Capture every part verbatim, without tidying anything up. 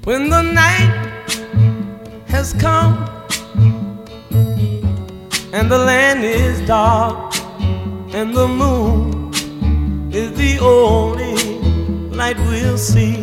When the night has come and the land is dark and the moon is the only light we'll see.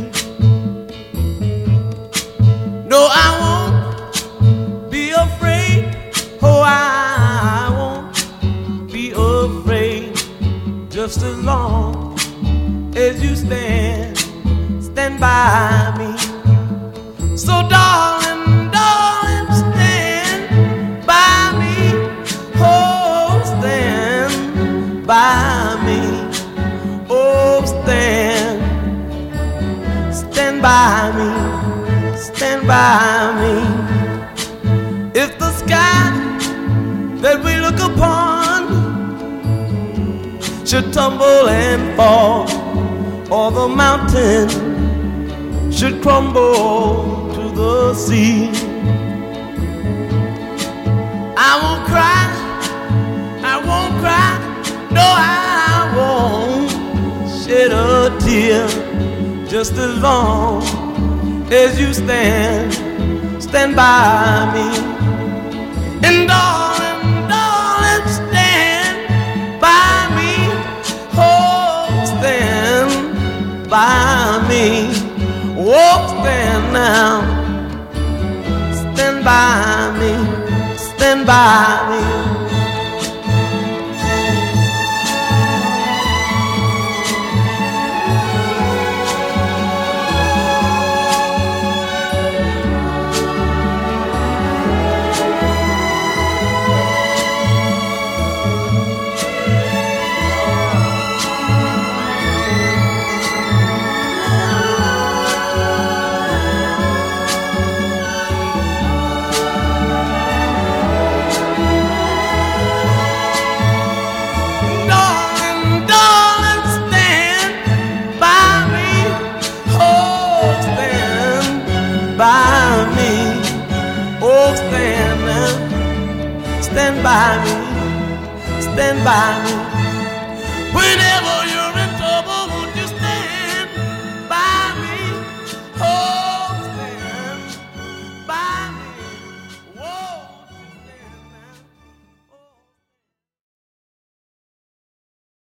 No, I won't be afraid. Oh, I won't be afraid. Just as long as you stand, stand by me. So darling, darling, stand by me. Oh, stand by me. Oh, stand, stand by me. Stand by me. If the sky that we look upon should tumble and fall, or the mountain should crumble to the sea, I won't cry, I won't cry, no, I won't shed a tear. Just as long as you stand, stand by me. And darling, darling, stand by me. Oh, stand by me. Oh, stand now. Stand by me. Stand by me. Stand by me, stand by me.